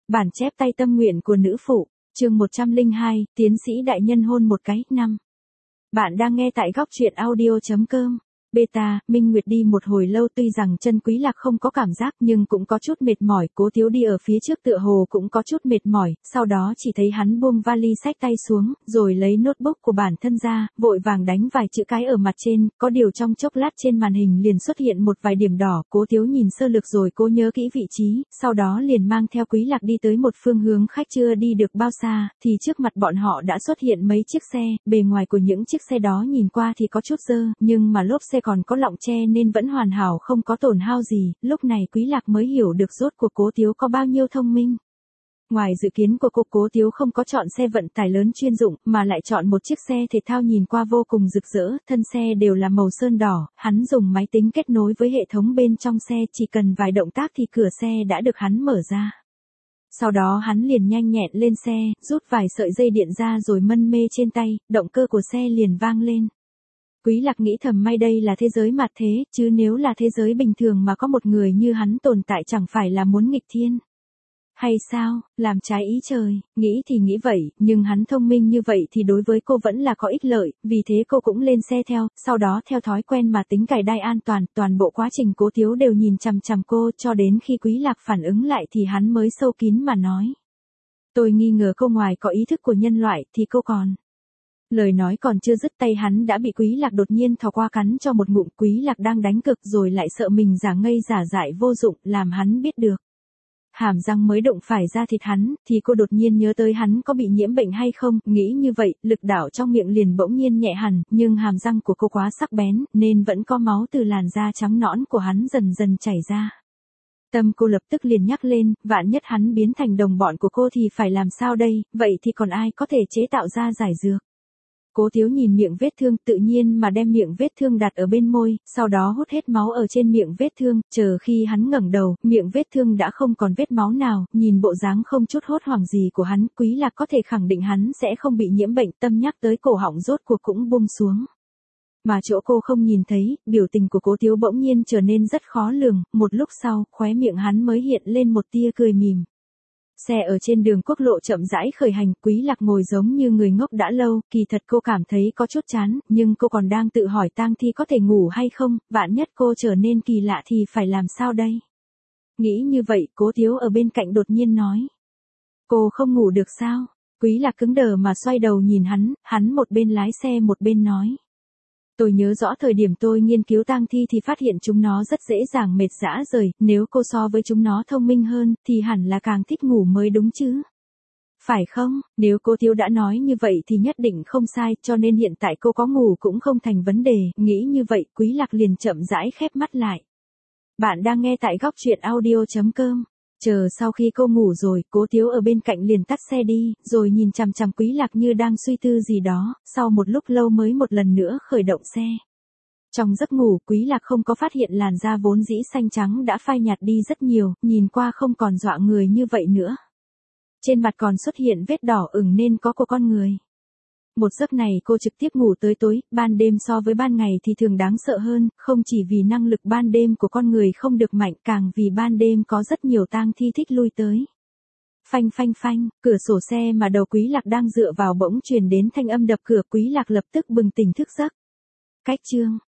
Bản chép tay tâm nguyện của nữ phụ, chương 102, tiến sĩ đại nhân hôn một cái, 5. Bạn đang nghe tại góc truyện audio.com. Beta, Minh Nguyệt đi một hồi lâu, tuy rằng chân Quý Lạc không có cảm giác nhưng cũng có chút mệt mỏi, Cố Thiếu đi ở phía trước tựa hồ cũng có chút mệt mỏi, sau đó chỉ thấy hắn buông vali xách tay xuống, rồi lấy notebook của bản thân ra, vội vàng đánh vài chữ cái ở mặt trên, có điều trong chốc lát trên màn hình liền xuất hiện một vài điểm đỏ, Cố Thiếu nhìn sơ lược rồi cố nhớ kỹ vị trí, sau đó liền mang theo Quý Lạc đi tới một phương hướng khách chưa đi được bao xa, thì trước mặt bọn họ đã xuất hiện mấy chiếc xe, bề ngoài của những chiếc xe đó nhìn qua thì có chút dơ, nhưng mà lốp xe còn có lọng tre nên vẫn hoàn hảo không có tổn hao gì, lúc này Quý Lạc mới hiểu được rốt cuộc Cố Thiếu có bao nhiêu thông minh. Ngoài dự kiến của cô, Cố Thiếu không có chọn xe vận tải lớn chuyên dụng, mà lại chọn một chiếc xe thể thao nhìn qua vô cùng rực rỡ, thân xe đều là màu sơn đỏ, hắn dùng máy tính kết nối với hệ thống bên trong xe, chỉ cần vài động tác thì cửa xe đã được hắn mở ra. Sau đó hắn liền nhanh nhẹn lên xe, rút vài sợi dây điện ra rồi mân mê trên tay, động cơ của xe liền vang lên. Quý Lạc nghĩ thầm may đây là thế giới mặt thế, chứ nếu là thế giới bình thường mà có một người như hắn tồn tại chẳng phải là muốn nghịch thiên. Hay sao, làm trái ý trời, nghĩ thì nghĩ vậy, nhưng hắn thông minh như vậy thì đối với cô vẫn là có ích lợi, vì thế cô cũng lên xe theo, sau đó theo thói quen mà tính cài đai an toàn, toàn bộ quá trình Cố Thiếu đều nhìn chằm chằm cô, cho đến khi Quý Lạc phản ứng lại thì hắn mới sâu kín mà nói. Tôi nghi ngờ cô ngoài có ý thức của nhân loại thì cô còn. Lời nói còn chưa dứt tay hắn đã bị Quý Lạc đột nhiên thò qua cắn cho một ngụm. Quý Lạc đang đánh cực rồi lại sợ mình giả ngây giả dại vô dụng, làm hắn biết được. Hàm răng mới đụng phải da thịt hắn, thì cô đột nhiên nhớ tới hắn có bị nhiễm bệnh hay không, nghĩ như vậy, lực đạo trong miệng liền bỗng nhiên nhẹ hẳn, nhưng hàm răng của cô quá sắc bén, nên vẫn có máu từ làn da trắng nõn của hắn dần dần chảy ra. Tâm cô lập tức liền nhắc lên, vạn nhất hắn biến thành đồng bọn của cô thì phải làm sao đây, vậy thì còn ai có thể chế tạo ra giải dược. Cố Thiếu nhìn miệng vết thương tự nhiên mà đem miệng vết thương đặt ở bên môi, sau đó hút hết máu ở trên miệng vết thương, chờ khi hắn ngẩng đầu, miệng vết thương đã không còn vết máu nào, nhìn bộ dáng không chút hốt hoảng gì của hắn, Quý Lạc có thể khẳng định hắn sẽ không bị nhiễm bệnh, tâm nhắc tới cổ họng rốt cuộc cũng buông xuống. Mà chỗ cô không nhìn thấy, biểu tình của Cố Thiếu bỗng nhiên trở nên rất khó lường, một lúc sau, khóe miệng hắn mới hiện lên một tia cười mỉm. Xe ở trên đường quốc lộ chậm rãi khởi hành, Quý Lạc ngồi giống như người ngốc đã lâu, kỳ thật cô cảm thấy có chút chán, nhưng cô còn đang tự hỏi tang thi có thể ngủ hay không, vạn nhất cô trở nên kỳ lạ thì phải làm sao đây? Nghĩ như vậy, Cố Thiếu ở bên cạnh đột nhiên nói. Cô không ngủ được sao? Quý Lạc cứng đờ mà xoay đầu nhìn hắn một bên lái xe một bên nói. Tôi nhớ rõ thời điểm tôi nghiên cứu tang thi thì phát hiện chúng nó rất dễ dàng mệt rã rời, nếu cô so với chúng nó thông minh hơn, thì hẳn là càng thích ngủ mới đúng chứ. Phải không, nếu cô Thiếu đã nói như vậy thì nhất định không sai, cho nên hiện tại cô có ngủ cũng không thành vấn đề, nghĩ như vậy, Quý Lạc liền chậm rãi khép mắt lại. Bạn đang nghe tại góc truyện audio.com. Chờ sau khi cô ngủ rồi, Cố Thiếu ở bên cạnh liền tắt xe đi, rồi nhìn chằm chằm Quý Lạc như đang suy tư gì đó, sau một lúc lâu mới một lần nữa khởi động xe. Trong giấc ngủ, Quý Lạc không có phát hiện làn da vốn dĩ xanh trắng đã phai nhạt đi rất nhiều, nhìn qua không còn dọa người như vậy nữa. Trên mặt còn xuất hiện vết đỏ ửng nên có của con người. Một giấc này cô trực tiếp ngủ tới tối, ban đêm so với ban ngày thì thường đáng sợ hơn, không chỉ vì năng lực ban đêm của con người không được mạnh, càng vì ban đêm có rất nhiều tang thi thích lui tới. Phanh phanh phanh, cửa sổ xe mà đầu Quý Lạc đang dựa vào bỗng truyền đến thanh âm đập cửa, Quý Lạc lập tức bừng tỉnh thức giấc. Cách chương